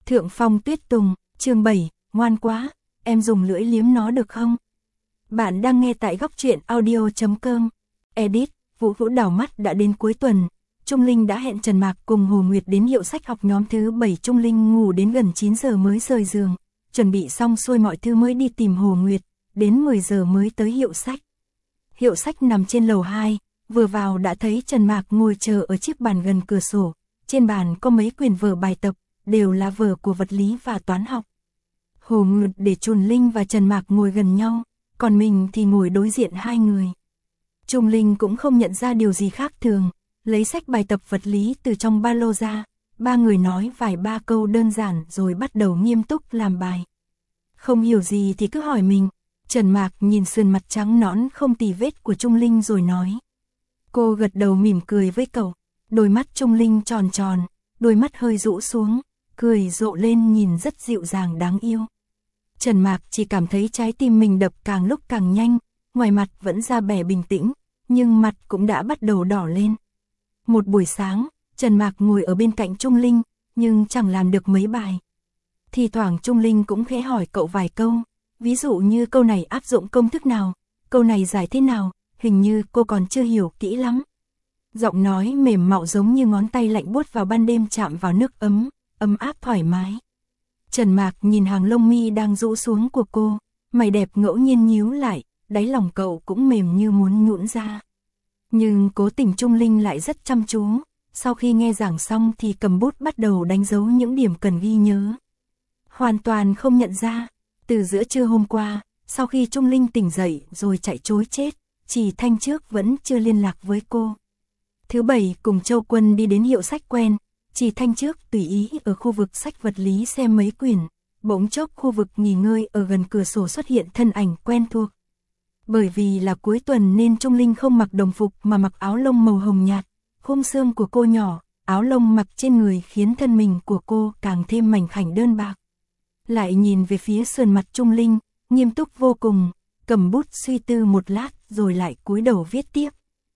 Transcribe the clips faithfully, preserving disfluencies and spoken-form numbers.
Thượng Phong Tuyết Tùng, chương bảy, ngoan quá, em dùng lưỡi liếm nó được không? Bạn đang nghe tại góc truyện audio chấm com. Edit, Vũ Vũ đảo mắt đã đến cuối tuần. Trung Linh đã hẹn Trần Mạc cùng Hồ Nguyệt đến hiệu sách học nhóm thứ bảy. Trung Linh ngủ đến gần chín giờ mới rời giường, chuẩn bị xong xuôi mọi thứ mới đi tìm Hồ Nguyệt, đến mười giờ mới tới hiệu sách. Hiệu sách nằm trên lầu hai, vừa vào đã thấy Trần Mạc ngồi chờ ở chiếc bàn gần cửa sổ, trên bàn có mấy quyển vở bài tập, đều là vở của vật lý và toán học. Hồ Nguyệt để Trung Linh và Trần Mạc ngồi gần nhau, còn mình thì ngồi đối diện hai người. Trung Linh cũng không nhận ra điều gì khác thường, lấy sách bài tập vật lý từ trong ba lô ra, ba người nói vài ba câu đơn giản rồi bắt đầu nghiêm túc làm bài. Không hiểu gì thì cứ hỏi mình. Trần Mạc nhìn sườn mặt trắng nõn không tì vết của Trung Linh rồi nói. Cô gật đầu mỉm cười với cậu, đôi mắt Trung Linh tròn tròn, đôi mắt hơi rũ xuống, cười rộ lên nhìn rất dịu dàng đáng yêu. Trần Mạc chỉ cảm thấy trái tim mình đập càng lúc càng nhanh, ngoài mặt vẫn ra vẻ bình tĩnh, nhưng mặt cũng đã bắt đầu đỏ lên. Một buổi sáng, Trần Mạc ngồi ở bên cạnh Trung Linh, nhưng chẳng làm được mấy bài. Thì thoảng Trung Linh cũng khẽ hỏi cậu vài câu, ví dụ như câu này áp dụng công thức nào, câu này giải thế nào, hình như cô còn chưa hiểu kỹ lắm. Giọng nói mềm mạo giống như ngón tay lạnh buốt vào ban đêm chạm vào nước ấm, ấm áp thoải mái. Trần Mạc nhìn hàng lông mi đang rũ xuống của cô, mày đẹp ngẫu nhiên nhíu lại, đáy lòng cậu cũng mềm như muốn nhũn ra. Nhưng cố tình Trung Linh lại rất chăm chú, sau khi nghe giảng xong thì cầm bút bắt đầu đánh dấu những điểm cần ghi nhớ. Hoàn toàn không nhận ra, từ giữa trưa hôm qua, sau khi Trung Linh tỉnh dậy rồi chạy trối chết, Trì Thanh trước vẫn chưa liên lạc với cô. Thứ bảy cùng Châu Quân đi đến hiệu sách quen, Trì Thanh trước tùy ý ở khu vực sách vật lý xem mấy quyển, bỗng chốc khu vực nghỉ ngơi ở gần cửa sổ xuất hiện thân ảnh quen thuộc. Bởi vì là cuối tuần nên Trung Linh không mặc đồng phục mà mặc áo lông màu hồng nhạt, khung xương của cô nhỏ, áo lông mặc trên người khiến thân mình của cô càng thêm mảnh khảnh đơn bạc. Lại nhìn về phía sườn mặt Trung Linh, nghiêm túc vô cùng, cầm bút suy tư một lát rồi lại cúi đầu viết tiếp.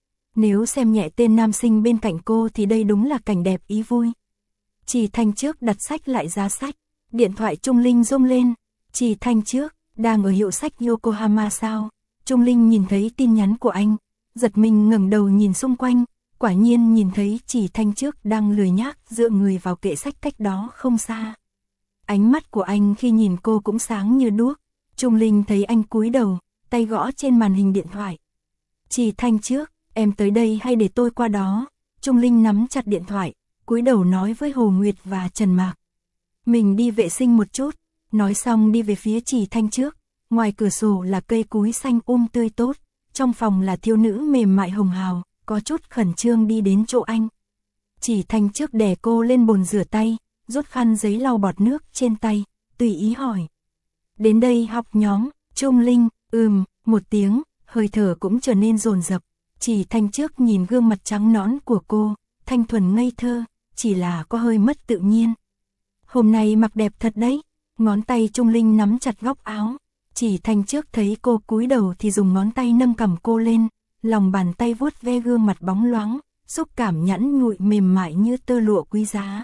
Nếu xem nhẹ tên nam sinh bên cạnh cô thì đây đúng là cảnh đẹp ý vui. Trì Thanh trước đặt sách lại giá sách, điện thoại Trung Linh rung lên. Trì Thanh trước, đang ở hiệu sách Yokohama sao? Trung Linh nhìn thấy tin nhắn của anh, giật mình ngẩng đầu nhìn xung quanh, quả nhiên nhìn thấy Trì Thanh trước đang lười nhác dựa người vào kệ sách cách đó không xa. Ánh mắt của anh khi nhìn cô cũng sáng như đuốc. Trung Linh thấy anh cúi đầu, tay gõ trên màn hình điện thoại. Trì Thanh trước, em tới đây hay để tôi qua đó? Trung Linh nắm chặt điện thoại, cúi đầu nói với Hồ Nguyệt và Trần Mạc. Mình đi vệ sinh một chút, nói xong đi về phía Trì Thanh trước. Ngoài cửa sổ là cây cúi xanh um tươi tốt, trong phòng là thiếu nữ mềm mại hồng hào, có chút khẩn trương đi đến chỗ anh. Trì Thanh trước đè cô lên bồn rửa tay, rút khăn giấy lau bọt nước trên tay, tùy ý hỏi. Đến đây học nhóm, Trung Linh, ừm, một tiếng, hơi thở cũng trở nên dồn dập. Trì Thanh trước nhìn gương mặt trắng nõn của cô, thanh thuần ngây thơ, chỉ là có hơi mất tự nhiên. Hôm nay mặc đẹp thật đấy, ngón tay Trung Linh nắm chặt góc áo. Trì Thanh trước thấy cô cúi đầu thì dùng ngón tay nâng cằm cô lên, lòng bàn tay vuốt ve gương mặt bóng loáng, xúc cảm nhẵn nhụi mềm mại như tơ lụa quý giá.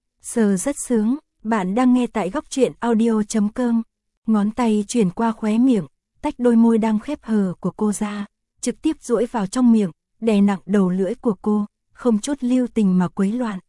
Sờ rất sướng, bạn đang nghe tại góc truyện audio chấm com. Ngón tay chuyển qua khóe miệng, tách đôi môi đang khép hờ của cô ra, trực tiếp duỗi vào trong miệng, đè nặng đầu lưỡi của cô, không chút lưu tình mà quấy loạn.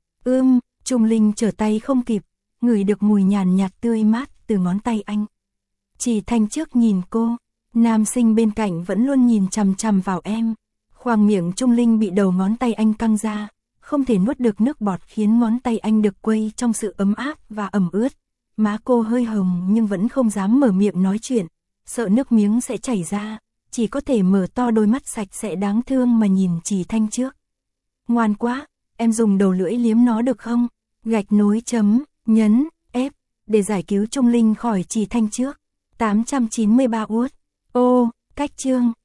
Ưm, Trung Linh trở tay không kịp, ngửi được mùi nhàn nhạt tươi mát từ ngón tay anh. Trì Thanh trước nhìn cô, nam sinh bên cạnh vẫn luôn nhìn chằm chằm vào em. Khoang miệng Trung Linh bị đầu ngón tay anh căng ra, không thể nuốt được nước bọt khiến ngón tay anh được quây trong sự ấm áp và ẩm ướt. Má cô hơi hồng nhưng vẫn không dám mở miệng nói chuyện, sợ nước miếng sẽ chảy ra, chỉ có thể mở to đôi mắt sạch sẽ đáng thương mà nhìn Trì Thanh trước. Ngoan quá, em dùng đầu lưỡi liếm nó được không? Gạch nối chấm, nhấn, ép, để giải cứu Trung Linh khỏi Trì Thanh trước. tám trăm chín mươi ba uất. Ô, cách chương.